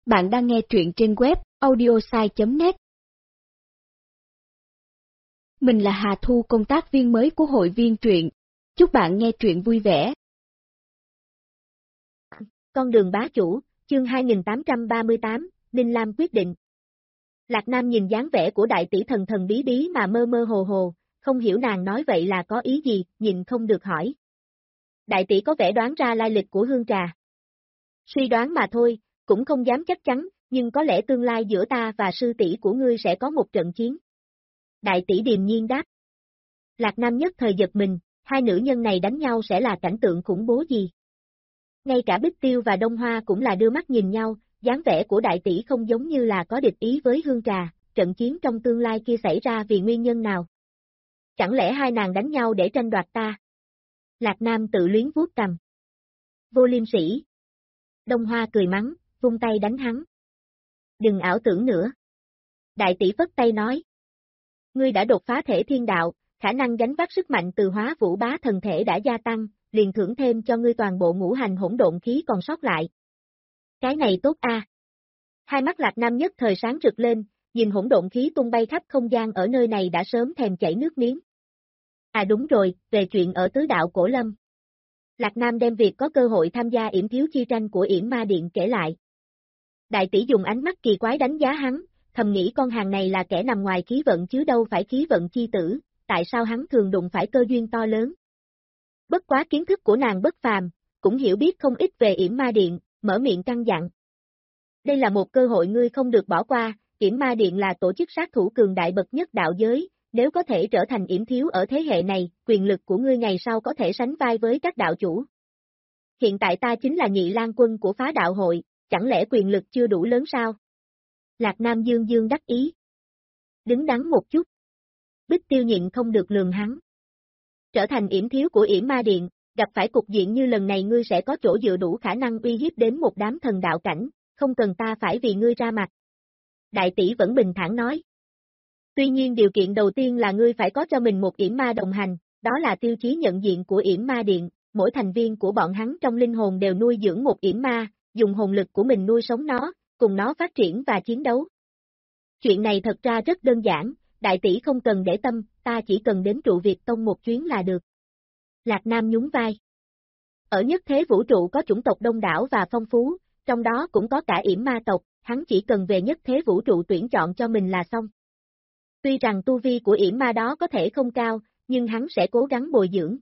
Bạn đang nghe truyện trên web audiosai.net. Mình là Hà Thu, công tác viên mới của hội viên truyện. Chúc bạn nghe truyện vui vẻ. Con đường bá chủ, chương 2838, Ninh Lam quyết định. Lạc Nam nhìn dáng vẻ của đại tỷ thần thần bí bí mà mơ mơ hồ hồ, không hiểu nàng nói vậy là có ý gì, nhìn không được hỏi. Đại tỷ có vẻ đoán ra lai lịch của hương trà. Suy đoán mà thôi, cũng không dám chắc chắn, nhưng có lẽ tương lai giữa ta và sư tỷ của ngươi sẽ có một trận chiến. Đại tỷ điềm nhiên đáp. Lạc Nam nhất thời giật mình, hai nữ nhân này đánh nhau sẽ là cảnh tượng khủng bố gì? Ngay cả Bích Tiêu và Đông Hoa cũng là đưa mắt nhìn nhau, dáng vẻ của đại tỷ không giống như là có địch ý với hương trà, trận chiến trong tương lai kia xảy ra vì nguyên nhân nào? Chẳng lẽ hai nàng đánh nhau để tranh đoạt ta? Lạc Nam tự luyến vuốt cằm. Vô liêm sỉ. Đông Hoa cười mắng, vung tay đánh hắn. Đừng ảo tưởng nữa. Đại tỷ phất tay nói. Ngươi đã đột phá thể thiên đạo, khả năng gánh vác sức mạnh từ hóa vũ bá thần thể đã gia tăng, liền thưởng thêm cho ngươi toàn bộ ngũ hành hỗn độn khí còn sót lại. Cái này tốt a. Hai mắt Lạc Nam nhất thời sáng rực lên, nhìn hỗn độn khí tung bay khắp không gian ở nơi này đã sớm thèm chảy nước miếng. À đúng rồi, về chuyện ở tứ đạo Cổ Lâm. Lạc Nam đem việc có cơ hội tham gia yểm thiếu chi tranh của yểm ma điện kể lại. Đại tỷ dùng ánh mắt kỳ quái đánh giá hắn, thầm nghĩ con hàng này là kẻ nằm ngoài khí vận chứ đâu phải khí vận chi tử, tại sao hắn thường đụng phải cơ duyên to lớn. Bất quá kiến thức của nàng bất phàm, cũng hiểu biết không ít về yểm ma điện, mở miệng căn dặn. Đây là một cơ hội ngươi không được bỏ qua, yểm ma điện là tổ chức sát thủ cường đại bậc nhất đạo giới, nếu có thể trở thành yểm thiếu ở thế hệ này, quyền lực của ngươi ngày sau có thể sánh vai với các đạo chủ. Hiện tại ta chính là nhị lang quân của phá đạo hội, chẳng lẽ quyền lực chưa đủ lớn sao? Lạc Nam dương dương đắc ý. Đứng đắn một chút. Bích Tiêu nhịn không được lườm hắn. Trở thành yểm thiếu của yểm ma điện, gặp phải cục diện như lần này ngươi sẽ có chỗ dựa đủ khả năng uy hiếp đến một đám thần đạo cảnh, không cần ta phải vì ngươi ra mặt. Đại tỷ vẫn bình thản nói. Tuy nhiên điều kiện đầu tiên là ngươi phải có cho mình một yểm ma đồng hành, đó là tiêu chí nhận diện của yểm ma điện, mỗi thành viên của bọn hắn trong linh hồn đều nuôi dưỡng một yểm ma, dùng hồn lực của mình nuôi sống nó, cùng nó phát triển và chiến đấu. Chuyện này thật ra rất đơn giản, đại tỷ không cần để tâm, ta chỉ cần đến trụ Việt Tông một chuyến là được. Lạc Nam nhún vai. Ở nhất thế vũ trụ có chủng tộc đông đảo và phong phú, trong đó cũng có cả yểm ma tộc, hắn chỉ cần về nhất thế vũ trụ tuyển chọn cho mình là xong. Tuy rằng tu vi của yểm ma đó có thể không cao, nhưng hắn sẽ cố gắng bồi dưỡng.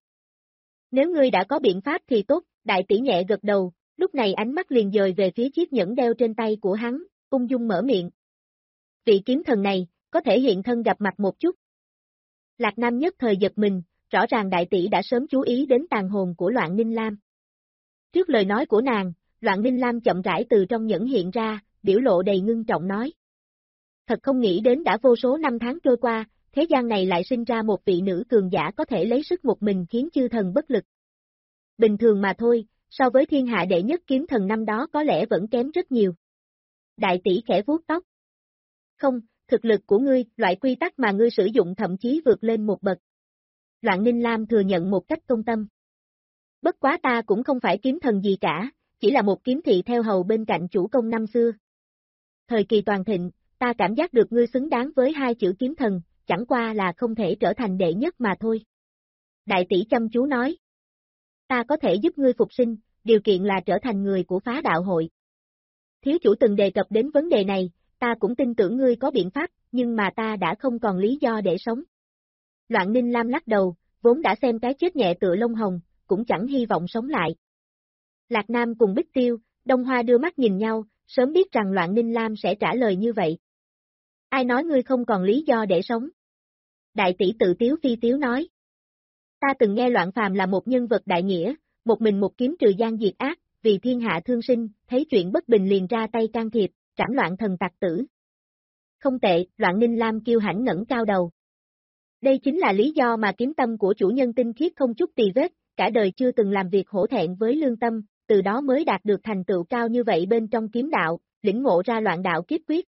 Nếu ngươi đã có biện pháp thì tốt, đại tỷ nhẹ gật đầu, lúc này ánh mắt liền dời về phía chiếc nhẫn đeo trên tay của hắn, ung dung mở miệng. Vị kiếm thần này, có thể hiện thân gặp mặt một chút. Lạc Nam nhất thời giật mình, rõ ràng đại tỷ đã sớm chú ý đến tàn hồn của Loạn Ninh Lam. Trước lời nói của nàng, Loạn Ninh Lam chậm rãi từ trong nhẫn hiện ra, biểu lộ đầy ngưng trọng nói. Thật không nghĩ đến đã vô số năm tháng trôi qua, thế gian này lại sinh ra một vị nữ cường giả có thể lấy sức một mình khiến chư thần bất lực. Bình thường mà thôi, so với thiên hạ đệ nhất kiếm thần năm đó có lẽ vẫn kém rất nhiều. Đại tỷ khẽ vuốt tóc. Không, thực lực của ngươi, loại quy tắc mà ngươi sử dụng thậm chí vượt lên một bậc. Loạn Ninh Lam thừa nhận một cách công tâm. Bất quá ta cũng không phải kiếm thần gì cả, chỉ là một kiếm thị theo hầu bên cạnh chủ công năm xưa. Thời kỳ toàn thịnh, ta cảm giác được ngươi xứng đáng với hai chữ kiếm thần, chẳng qua là không thể trở thành đệ nhất mà thôi. Đại tỷ chăm chú nói. Ta có thể giúp ngươi phục sinh, điều kiện là trở thành người của phá đạo hội. Thiếu chủ từng đề cập đến vấn đề này, ta cũng tin tưởng ngươi có biện pháp, nhưng mà ta đã không còn lý do để sống. Loạn Ninh Lam lắc đầu, vốn đã xem cái chết nhẹ tựa lông hồng, cũng chẳng hy vọng sống lại. Lạc Nam cùng Bích Tiêu, Đông Hoa đưa mắt nhìn nhau, sớm biết rằng Loạn Ninh Lam sẽ trả lời như vậy. Ai nói ngươi không còn lý do để sống? Đại tỷ tự tiếu phi tiếu nói. Ta từng nghe Loạn Phàm là một nhân vật đại nghĩa, một mình một kiếm trừ gian diệt ác, vì thiên hạ thương sinh, thấy chuyện bất bình liền ra tay can thiệp, trảm loạn thần tặc tử. Không tệ, Loạn Ninh Lam kiêu hãnh ngẩng cao đầu. Đây chính là lý do mà kiếm tâm của chủ nhân tinh khiết không chút tì vết, cả đời chưa từng làm việc hổ thẹn với lương tâm, từ đó mới đạt được thành tựu cao như vậy bên trong kiếm đạo, lĩnh ngộ ra loạn đạo kiếp quyết.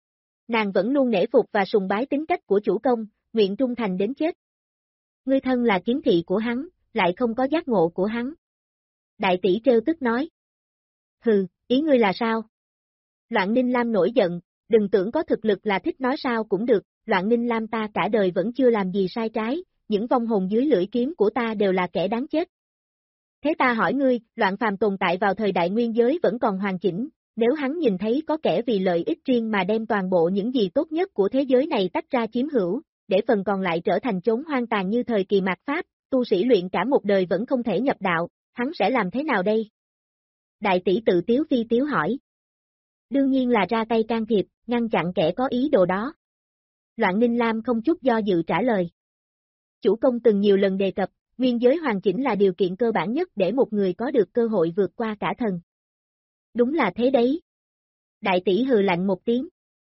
Nàng vẫn luôn nể phục và sùng bái tính cách của chủ công, nguyện trung thành đến chết. Ngươi thân là kiếm thị của hắn, lại không có giác ngộ của hắn. Đại tỷ trêu tức nói. Hừ, ý ngươi là sao? Loạn Ninh Lam nổi giận, đừng tưởng có thực lực là thích nói sao cũng được, Loạn Ninh Lam ta cả đời vẫn chưa làm gì sai trái, những vong hồn dưới lưỡi kiếm của ta đều là kẻ đáng chết. Thế ta hỏi ngươi, Loạn Phàm tồn tại vào thời đại nguyên giới vẫn còn hoàn chỉnh, nếu hắn nhìn thấy có kẻ vì lợi ích riêng mà đem toàn bộ những gì tốt nhất của thế giới này tách ra chiếm hữu, để phần còn lại trở thành chốn hoang tàn như thời kỳ mạt Pháp, tu sĩ luyện cả một đời vẫn không thể nhập đạo, hắn sẽ làm thế nào đây? Đại tỷ tự tiếu phi tiếu hỏi. Đương nhiên là ra tay can thiệp, ngăn chặn kẻ có ý đồ đó. Loạn Ninh Lam không chút do dự trả lời. Chủ công từng nhiều lần đề cập, nguyên giới hoàn chỉnh là điều kiện cơ bản nhất để một người có được cơ hội vượt qua cả thần. Đúng là thế đấy. Đại tỷ hừ lạnh một tiếng.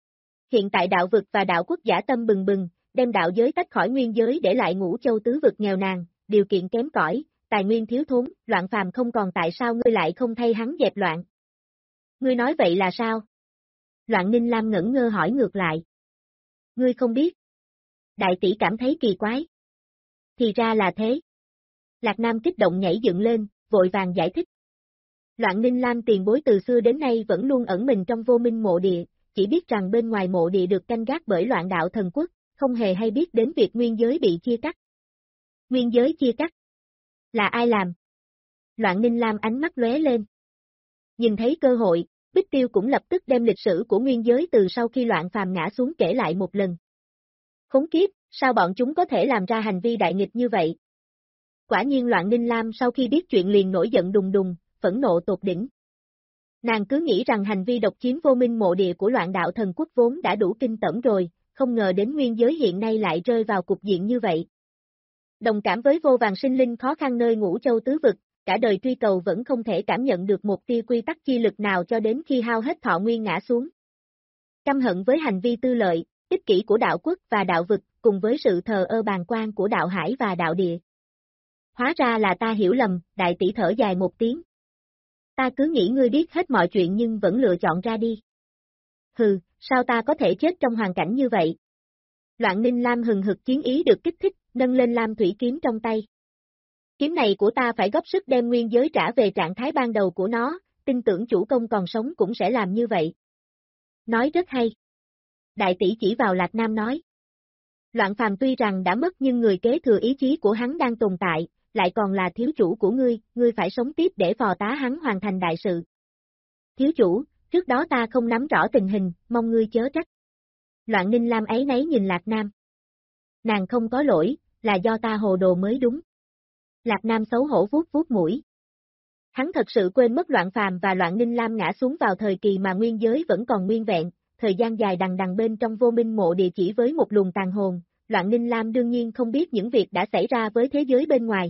Hiện tại đạo vực và đạo quốc giả tâm bừng bừng, đem đạo giới tách khỏi nguyên giới để lại Ngũ Châu tứ vực nghèo nàn, điều kiện kém cỏi, tài nguyên thiếu thốn, Loạn Phàm không còn tại sao ngươi lại không thay hắn dẹp loạn? Ngươi nói vậy là sao? Loạn Ninh Lam ngẩn ngơ hỏi ngược lại. Ngươi không biết. Đại tỷ cảm thấy kỳ quái. Thì ra là thế. Lạc Nam kích động nhảy dựng lên, vội vàng giải thích. Loạn Ninh Lam tiền bối từ xưa đến nay vẫn luôn ẩn mình trong vô minh mộ địa, chỉ biết rằng bên ngoài mộ địa được canh gác bởi Loạn Đạo Thần Quốc, không hề hay biết đến việc nguyên giới bị chia cắt. Nguyên giới chia cắt? Là ai làm? Loạn Ninh Lam ánh mắt lóe lên. Nhìn thấy cơ hội, Bích Tiêu cũng lập tức đem lịch sử của nguyên giới từ sau khi Loạn Phàm ngã xuống kể lại một lần. Khốn kiếp, sao bọn chúng có thể làm ra hành vi đại nghịch như vậy? Quả nhiên Loạn Ninh Lam sau khi biết chuyện liền nổi giận đùng đùng, phẫn nộ tột đỉnh. Nàng cứ nghĩ rằng hành vi độc chiếm vô minh mộ địa của Loạn Đạo Thần Quốc vốn đã đủ kinh tởm rồi, không ngờ đến nguyên giới hiện nay lại rơi vào cục diện như vậy. Đồng cảm với vô vàn sinh linh khó khăn nơi Ngũ Châu tứ vực, cả đời truy cầu vẫn không thể cảm nhận được một tia quy tắc chi lực nào cho đến khi hao hết thọ nguyên ngã xuống. Căm hận với hành vi tư lợi, ích kỷ của đạo quốc và đạo vực, cùng với sự thờ ơ bàng quan của đạo hải và đạo địa. Hóa ra là ta hiểu lầm, đại tỷ thở dài một tiếng. Ta cứ nghĩ ngươi biết hết mọi chuyện nhưng vẫn lựa chọn ra đi. Hừ, sao ta có thể chết trong hoàn cảnh như vậy? Loạn Ninh Lam hừng hực chiến ý được kích thích, nâng lên lam thủy kiếm trong tay. Kiếm này của ta phải góp sức đem nguyên giới trả về trạng thái ban đầu của nó, tin tưởng chủ công còn sống cũng sẽ làm như vậy. Nói rất hay. Đại tỷ chỉ vào Lạc Nam nói. Loạn Phàm tuy rằng đã mất nhưng người kế thừa ý chí của hắn đang tồn tại, lại còn là thiếu chủ của ngươi phải sống tiếp để phò tá hắn hoàn thành đại sự. Thiếu chủ, trước đó ta không nắm rõ tình hình, mong ngươi chớ trách. Loạn Ninh Lam áy náy nhìn Lạc Nam. Nàng không có lỗi, là do ta hồ đồ mới đúng. Lạc Nam xấu hổ vuốt vuốt mũi. Hắn thật sự quên mất Loạn Phàm và Loạn Ninh Lam ngã xuống vào thời kỳ mà nguyên giới vẫn còn nguyên vẹn, thời gian dài đằng đằng bên trong vô minh mộ địa chỉ với một luồng tàn hồn, Loạn Ninh Lam đương nhiên không biết những việc đã xảy ra với thế giới bên ngoài.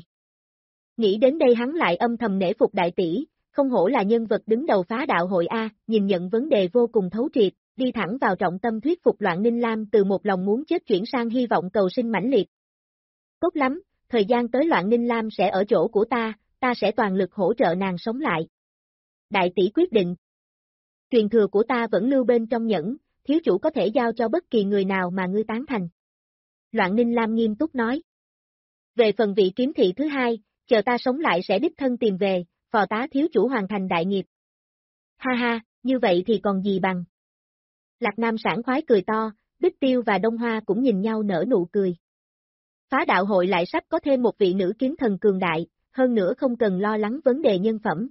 Nghĩ đến đây hắn lại âm thầm nể phục đại tỷ, không hổ là nhân vật đứng đầu phá đạo hội A, nhìn nhận vấn đề vô cùng thấu triệt, đi thẳng vào trọng tâm thuyết phục Loạn Ninh Lam từ một lòng muốn chết chuyển sang hy vọng cầu sinh mãnh liệt. Tốt lắm, thời gian tới Loạn Ninh Lam sẽ ở chỗ của ta sẽ toàn lực hỗ trợ nàng sống lại. Đại tỷ quyết định. Truyền thừa của ta vẫn lưu bên trong nhẫn, thiếu chủ có thể giao cho bất kỳ người nào mà ngươi tán thành. Loạn Ninh Lam nghiêm túc nói. Về phần vị kiếm thị thứ hai, chờ ta sống lại sẽ đích thân tìm về, phò tá thiếu chủ hoàn thành đại nghiệp. Ha ha, như vậy thì còn gì bằng. Lạc Nam sảng khoái cười to, Bích Tiêu và Đông Hoa cũng nhìn nhau nở nụ cười. Phá đạo hội lại sắp có thêm một vị nữ kiếm thần cường đại, hơn nữa không cần lo lắng vấn đề nhân phẩm.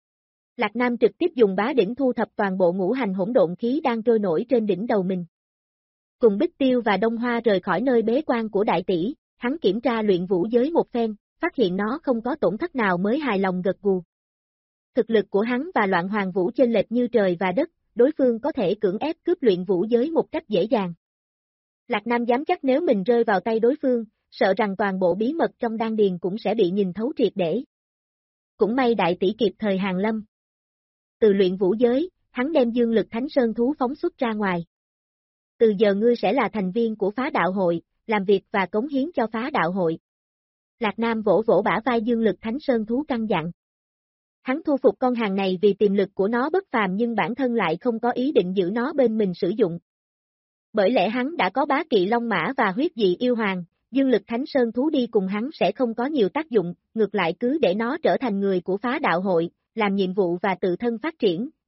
Lạc Nam trực tiếp dùng bá đỉnh thu thập toàn bộ ngũ hành hỗn độn khí đang trôi nổi trên đỉnh đầu mình. Cùng Bích Tiêu và Đông Hoa rời khỏi nơi bế quan của đại tỷ, hắn kiểm tra luyện vũ giới một phen, phát hiện nó không có tổn thất nào mới hài lòng gật gù. Thực lực của hắn và Loạn Hoàng Vũ chênh lệch như trời và đất, đối phương có thể cưỡng ép cướp luyện vũ giới một cách dễ dàng. Lạc Nam dám chắc nếu mình rơi vào tay đối phương, sợ rằng toàn bộ bí mật trong đan điền cũng sẽ bị nhìn thấu triệt để. Cũng may đại tỷ kịp thời hàng lâm. Từ luyện vũ giới, hắn đem dương lực thánh sơn thú phóng xuất ra ngoài. Từ giờ ngươi sẽ là thành viên của phá đạo hội, làm việc và cống hiến cho phá đạo hội. Lạc Nam vỗ vỗ bả vai dương lực thánh sơn thú căn dặn. Hắn thu phục con hàng này vì tiềm lực của nó bất phàm nhưng bản thân lại không có ý định giữ nó bên mình sử dụng. Bởi lẽ hắn đã có bá kỵ long mã và huyết dị yêu hoàng, dương lực thánh sơn thú đi cùng hắn sẽ không có nhiều tác dụng, ngược lại cứ để nó trở thành người của phá đạo hội, làm nhiệm vụ và tự thân phát triển,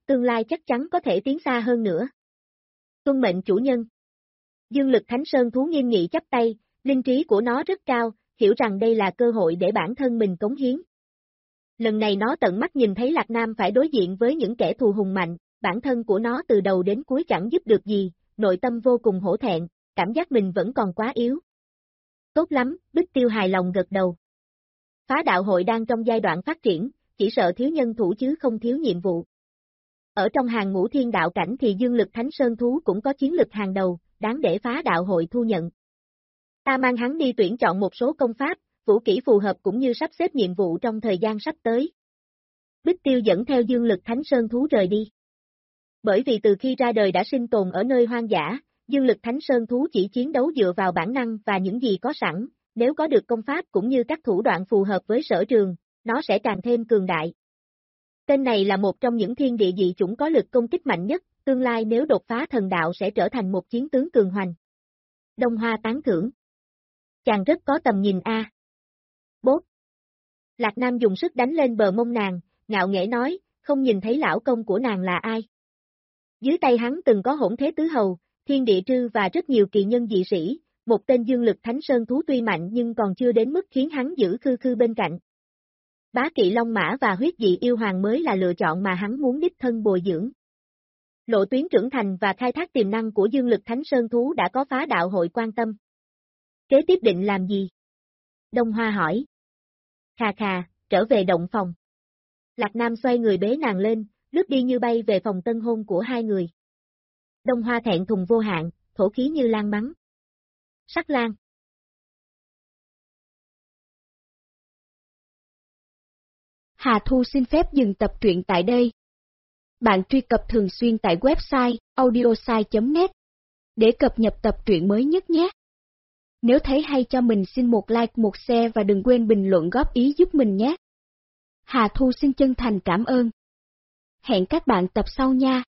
tương lai chắc chắn có thể tiến xa hơn nữa. Tuân mệnh chủ nhân. Dương Lực Thánh Sơn thú nghiêm nghị chắp tay, linh trí của nó rất cao, hiểu rằng đây là cơ hội để bản thân mình cống hiến. Lần này nó tận mắt nhìn thấy Lạc Nam phải đối diện với những kẻ thù hùng mạnh, bản thân của nó từ đầu đến cuối chẳng giúp được gì, nội tâm vô cùng hổ thẹn, cảm giác mình vẫn còn quá yếu. Tốt lắm, Bích Tiêu hài lòng gật đầu. Phá đạo hội đang trong giai đoạn phát triển, chỉ sợ thiếu nhân thủ chứ không thiếu nhiệm vụ. Ở trong hàng ngũ thiên đạo cảnh thì Dương Lực Thánh Sơn thú cũng có chiến lực hàng đầu, đáng để phá đạo hội thu nhận. Ta mang hắn đi tuyển chọn một số công pháp, vũ kỹ phù hợp cũng như sắp xếp nhiệm vụ trong thời gian sắp tới. Bích Tiêu dẫn theo Dương Lực Thánh Sơn thú rời đi. Bởi vì từ khi ra đời đã sinh tồn ở nơi hoang dã, Dương Lực Thánh Sơn thú chỉ chiến đấu dựa vào bản năng và những gì có sẵn, nếu có được công pháp cũng như các thủ đoạn phù hợp với sở trường, nó sẽ càng thêm cường đại. Tên này là một trong những thiên địa dị chủng có lực công kích mạnh nhất, tương lai nếu đột phá thần đạo sẽ trở thành một chiến tướng cường hoành. Đông Hoa tán thưởng. Chàng rất có tầm nhìn a. Bốp. Lạc Nam dùng sức đánh lên bờ mông nàng, ngạo nghễ nói, không nhìn thấy lão công của nàng là ai. Dưới tay hắn từng có Hỗn Thế Tứ Hầu, Thiên Địa Trư và rất nhiều kỳ nhân dị sĩ, một tên Dương Lực Thánh Sơn thú tuy mạnh nhưng còn chưa đến mức khiến hắn giữ khư khư bên cạnh. Bá Kỵ Long Mã và huyết dị yêu hoàng mới là lựa chọn mà hắn muốn đích thân bồi dưỡng. Lộ tuyến trưởng thành và khai thác tiềm năng của Dương Lực Thánh Sơn thú đã có phá đạo hội quan tâm. Kế tiếp định làm gì? Đông Hoa hỏi. Khà khà, trở về động phòng. Lạc Nam xoay người bế nàng lên, lướt đi như bay về phòng tân hôn của hai người. Đông Hoa thẹn thùng vô hạn, thổ khí như lan mắng. Sắc lang. Hà Thu xin phép dừng tập truyện tại đây. Bạn truy cập thường xuyên tại website audiosai.net để cập nhật tập truyện mới nhất nhé. Nếu thấy hay cho mình xin một like, một share và đừng quên bình luận góp ý giúp mình nhé. Hà Thu xin chân thành cảm ơn. Hẹn các bạn tập sau nha.